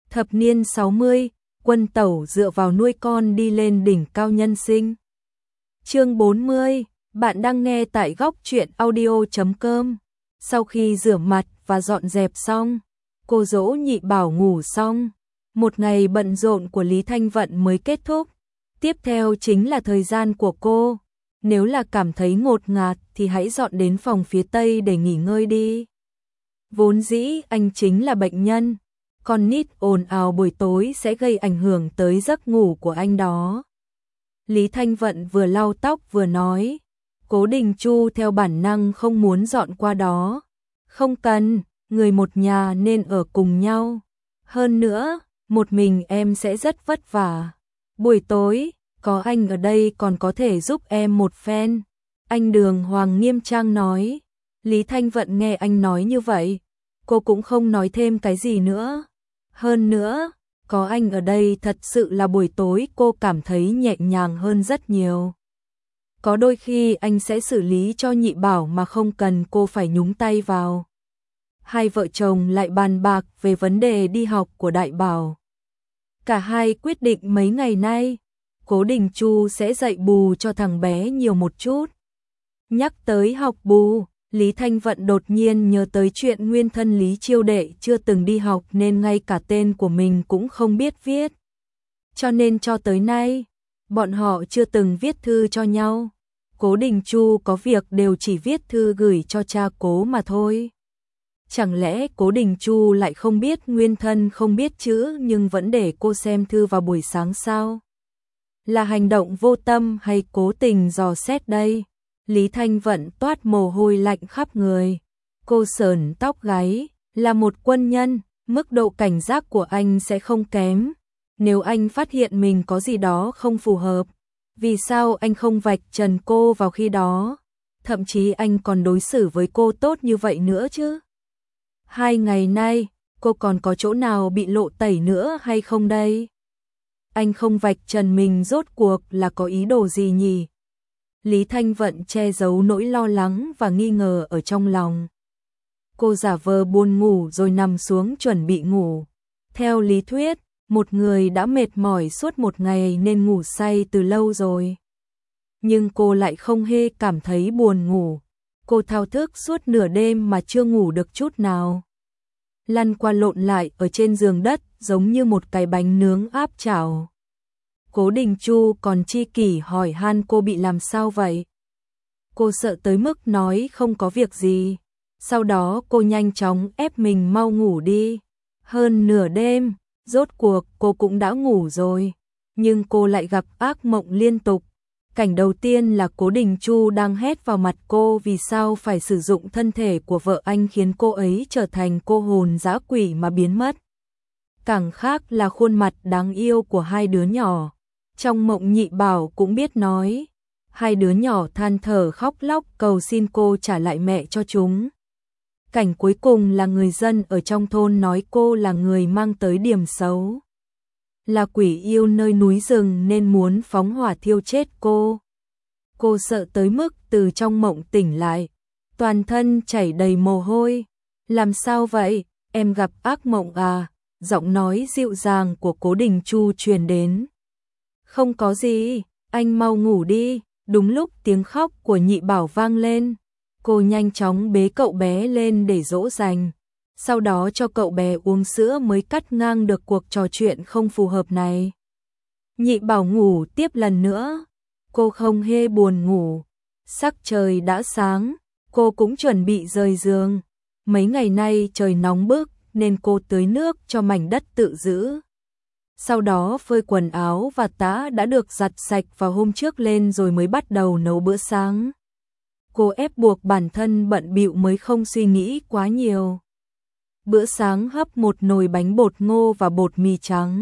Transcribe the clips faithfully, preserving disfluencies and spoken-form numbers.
Thập niên sáu mươi, Quân Tẩu dựa vào nuôi con đi lên đỉnh cao nhân sinh. Chương bốn mươi, bạn đang nghe tại góc truyện audio chấm com. Sau khi rửa mặt và dọn dẹp xong, cô dỗ Nhị Bảo ngủ xong, một ngày bận rộn của Lý Thanh Vận mới kết thúc. Tiếp theo chính là thời gian của cô. Nếu là cảm thấy ngột ngạt thì hãy dọn đến phòng phía Tây để nghỉ ngơi đi. Vốn dĩ anh chính là bệnh nhân, con nít ồn ào buổi tối sẽ gây ảnh hưởng tới giấc ngủ của anh đó. Lý Thanh Vận vừa lau tóc vừa nói, Cố Đình Chu theo bản năng không muốn dọn qua đó. Không cần, người một nhà nên ở cùng nhau. Hơn nữa, một mình em sẽ rất vất vả. Buổi tối, có anh ở đây còn có thể giúp em một phen. Anh Đường Hoàng nghiêm trang nói. Lý Thanh Vận nghe anh nói như vậy, cô cũng không nói thêm cái gì nữa. Hơn nữa, có anh ở đây thật sự là buổi tối cô cảm thấy nhẹ nhàng hơn rất nhiều. Có đôi khi anh sẽ xử lý cho Nhị Bảo mà không cần cô phải nhúng tay vào. Hai vợ chồng lại bàn bạc về vấn đề đi học của Đại Bảo. Cả hai quyết định mấy ngày nay, Cố Đình Chu sẽ dạy bù cho thằng bé nhiều một chút. Nhắc tới học bù, Lý Thanh Vận đột nhiên nhớ tới chuyện nguyên thân Lý Chiêu Đệ chưa từng đi học nên ngay cả tên của mình cũng không biết viết. Cho nên cho tới nay, bọn họ chưa từng viết thư cho nhau. Cố Đình Chu có việc đều chỉ viết thư gửi cho cha Cố mà thôi. Chẳng lẽ Cố Đình Chu lại không biết nguyên thân không biết chữ nhưng vẫn để cô xem thư vào buổi sáng sao? Là hành động vô tâm hay cố tình dò xét đây? Lý Thanh Vận toát mồ hôi lạnh khắp người. Cô sờn tóc gáy, là một quân nhân, mức độ cảnh giác của anh sẽ không kém. Nếu anh phát hiện mình có gì đó không phù hợp, vì sao anh không vạch trần cô vào khi đó? Thậm chí anh còn đối xử với cô tốt như vậy nữa chứ? Hai ngày nay, cô còn có chỗ nào bị lộ tẩy nữa hay không đây? Anh không vạch trần mình rốt cuộc là có ý đồ gì nhỉ? Lý Thanh Vận che giấu nỗi lo lắng và nghi ngờ ở trong lòng. Cô giả vờ buồn ngủ rồi nằm xuống chuẩn bị ngủ. Theo lý thuyết, một người đã mệt mỏi suốt một ngày nên ngủ say từ lâu rồi. Nhưng cô lại không hề cảm thấy buồn ngủ. Cô thao thức suốt nửa đêm mà chưa ngủ được chút nào. Lăn qua lộn lại ở trên giường đất giống như một cái bánh nướng áp chảo. Cố Đình Chu còn chi kỷ hỏi han cô bị làm sao vậy. Cô sợ tới mức nói không có việc gì. Sau đó cô nhanh chóng ép mình mau ngủ đi. Hơn nửa đêm, rốt cuộc cô cũng đã ngủ rồi. Nhưng cô lại gặp ác mộng liên tục. Cảnh đầu tiên là Cố Đình Chu đang hét vào mặt cô vì sao phải sử dụng thân thể của vợ anh khiến cô ấy trở thành cô hồn dã quỷ mà biến mất. Càng khác là khuôn mặt đáng yêu của hai đứa nhỏ. Trong mộng Nhị Bảo cũng biết nói. Hai đứa nhỏ than thở khóc lóc cầu xin cô trả lại mẹ cho chúng. Cảnh cuối cùng là người dân ở trong thôn nói cô là người mang tới điểm xấu. Là quỷ yêu nơi núi rừng nên muốn phóng hỏa thiêu chết cô. Cô sợ tới mức từ trong mộng tỉnh lại, toàn thân chảy đầy mồ hôi. Làm sao vậy, em gặp ác mộng à? Giọng nói dịu dàng của Cố Đình Chu truyền đến. Không có gì, anh mau ngủ đi. Đúng lúc tiếng khóc của Nhị Bảo vang lên, cô nhanh chóng bế cậu bé lên để dỗ dành. Sau đó cho cậu bé uống sữa mới cắt ngang được cuộc trò chuyện không phù hợp này. Nhị Bảo ngủ tiếp lần nữa. Cô không hề buồn ngủ. Sắc trời đã sáng, cô cũng chuẩn bị rời giường. Mấy ngày nay trời nóng bức nên cô tưới nước cho mảnh đất tự giữ. Sau đó phơi quần áo và tã đã được giặt sạch vào hôm trước lên rồi mới bắt đầu nấu bữa sáng. Cô ép buộc bản thân bận bịu mới không suy nghĩ quá nhiều. Bữa sáng hấp một nồi bánh bột ngô và bột mì trắng.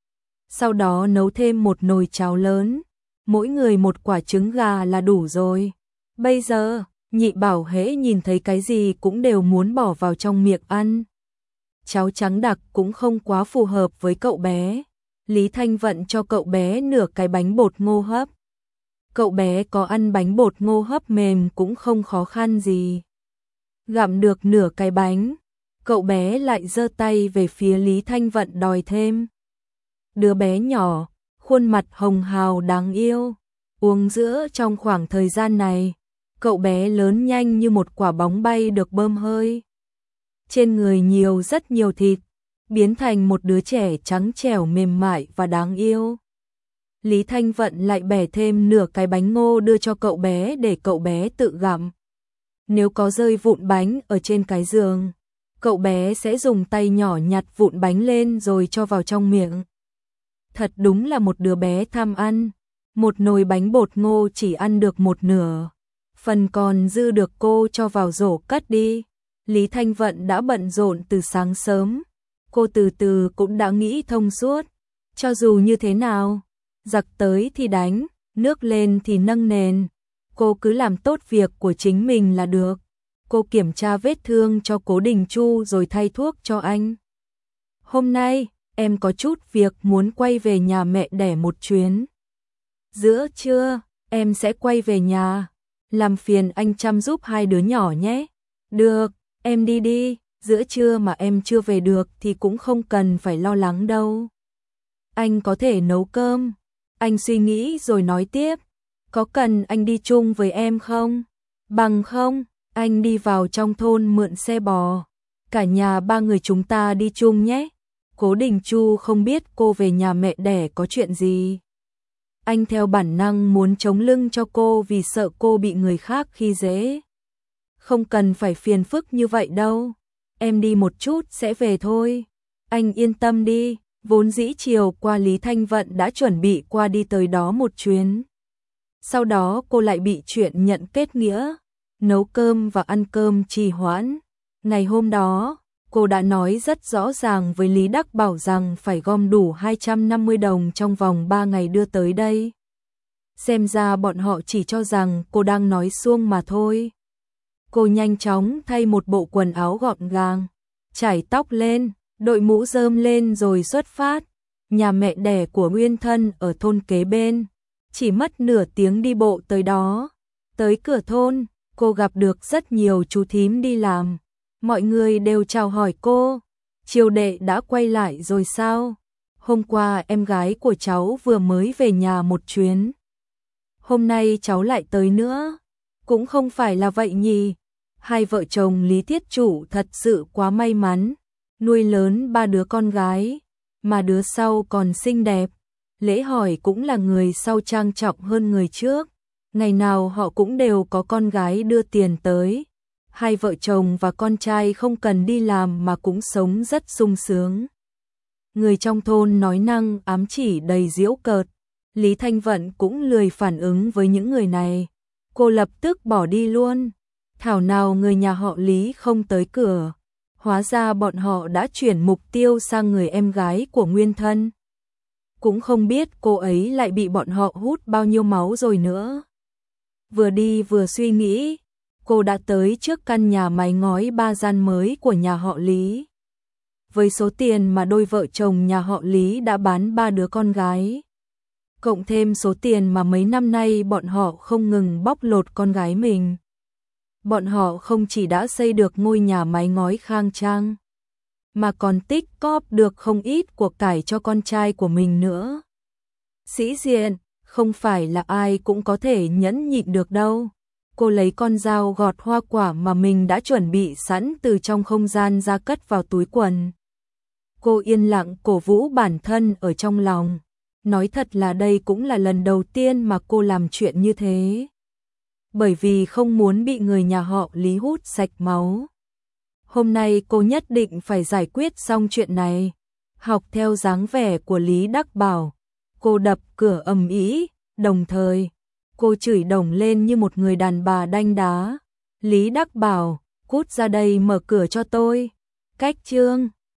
Sau đó nấu thêm một nồi cháo lớn. Mỗi người một quả trứng gà là đủ rồi. Bây giờ, Nhị Bảo hễ nhìn thấy cái gì cũng đều muốn bỏ vào trong miệng ăn. Cháo trắng đặc cũng không quá phù hợp với cậu bé. Lý Thanh Vận cho cậu bé nửa cái bánh bột ngô hấp. Cậu bé có ăn bánh bột ngô hấp mềm cũng không khó khăn gì. Gặm được nửa cái bánh, cậu bé lại giơ tay về phía Lý Thanh Vận đòi thêm. Đứa bé nhỏ, khuôn mặt hồng hào đáng yêu, uống giữa trong khoảng thời gian này, cậu bé lớn nhanh như một quả bóng bay được bơm hơi. Trên người nhiều rất nhiều thịt, biến thành một đứa trẻ trắng trẻo mềm mại và đáng yêu. Lý Thanh Vận lại bẻ thêm nửa cái bánh ngô đưa cho cậu bé để cậu bé tự gặm. Nếu có rơi vụn bánh ở trên cái giường, cậu bé sẽ dùng tay nhỏ nhặt vụn bánh lên rồi cho vào trong miệng. Thật đúng là một đứa bé tham ăn. Một nồi bánh bột ngô chỉ ăn được một nửa, phần còn dư được cô cho vào rổ cất đi. Lý Thanh Vận đã bận rộn từ sáng sớm, cô từ từ cũng đã nghĩ thông suốt. Cho dù như thế nào, giặc tới thì đánh, nước lên thì nâng nền, cô cứ làm tốt việc của chính mình là được. Cô kiểm tra vết thương cho Cố Đình Chu rồi thay thuốc cho anh. Hôm nay, em có chút việc muốn quay về nhà mẹ đẻ một chuyến. Giữa trưa, em sẽ quay về nhà, làm phiền anh chăm giúp hai đứa nhỏ nhé. Được, em đi đi, giữa trưa mà em chưa về được thì cũng không cần phải lo lắng đâu. Anh có thể nấu cơm. Anh suy nghĩ rồi nói tiếp, có cần anh đi chung với em không? Bằng không, anh đi vào trong thôn mượn xe bò, cả nhà ba người chúng ta đi chung nhé. Cố Đình Chu không biết cô về nhà mẹ đẻ có chuyện gì. Anh theo bản năng muốn chống lưng cho cô vì sợ cô bị người khác khi dễ. Không cần phải phiền phức như vậy đâu, em đi một chút sẽ về thôi. Anh yên tâm đi, vốn dĩ chiều qua Lý Thanh Vận đã chuẩn bị qua đi tới đó một chuyến. Sau đó cô lại bị chuyện nhận kết nghĩa, nấu cơm và ăn cơm trì hoãn. Ngày hôm đó, cô đã nói rất rõ ràng với Lý Đắc Bảo rằng phải gom đủ hai trăm năm mươi đồng trong vòng ba ngày đưa tới đây. Xem ra bọn họ chỉ cho rằng cô đang nói suông mà thôi. Cô nhanh chóng thay một bộ quần áo gọn gàng, chải tóc lên, đội mũ rơm lên rồi xuất phát. Nhà mẹ đẻ của Nguyên Thân ở thôn kế bên, chỉ mất nửa tiếng đi bộ tới đó. Tới cửa thôn, cô gặp được rất nhiều chú thím đi làm. Mọi người đều chào hỏi cô. Triều đệ đã quay lại rồi sao? Hôm qua em gái của cháu vừa mới về nhà một chuyến. Hôm nay cháu lại tới nữa. Cũng không phải là vậy nhỉ. Hai vợ chồng Lý Thiết Chủ thật sự quá may mắn. Nuôi lớn ba đứa con gái, mà đứa sau còn xinh đẹp. Lễ hỏi cũng là người sau trang trọng hơn người trước. Ngày nào họ cũng đều có con gái đưa tiền tới. Hai vợ chồng và con trai không cần đi làm mà cũng sống rất sung sướng. Người trong thôn nói năng ám chỉ đầy giễu cợt. Lý Thanh Vận cũng lười phản ứng với những người này. Cô lập tức bỏ đi luôn. Thảo nào người nhà họ Lý không tới cửa. Hóa ra bọn họ đã chuyển mục tiêu sang người em gái của Nguyên Thân. Cũng không biết cô ấy lại bị bọn họ hút bao nhiêu máu rồi nữa. Vừa đi vừa suy nghĩ, cô đã tới trước căn nhà mái ngói ba gian mới của nhà họ Lý. Với số tiền mà đôi vợ chồng nhà họ Lý đã bán ba đứa con gái, cộng thêm số tiền mà mấy năm nay bọn họ không ngừng bóc lột con gái mình, bọn họ không chỉ đã xây được ngôi nhà mái ngói khang trang, mà còn tích cóp được không ít của cải cho con trai của mình nữa. Sĩ diện, không phải là ai cũng có thể nhẫn nhịn được đâu. Cô lấy con dao gọt hoa quả mà mình đã chuẩn bị sẵn từ trong không gian ra cất vào túi quần. Cô yên lặng cổ vũ bản thân ở trong lòng. Nói thật là đây cũng là lần đầu tiên mà cô làm chuyện như thế. Bởi vì không muốn bị người nhà họ Lý hút sạch máu. Hôm nay cô nhất định phải giải quyết xong chuyện này. Học theo dáng vẻ của Lý Đắc Bảo, cô đập cửa ầm ĩ, đồng thời cô chửi đồng lên như một người đàn bà đanh đá. Lý Đắc Bảo, cút ra đây mở cửa cho tôi. Cách chương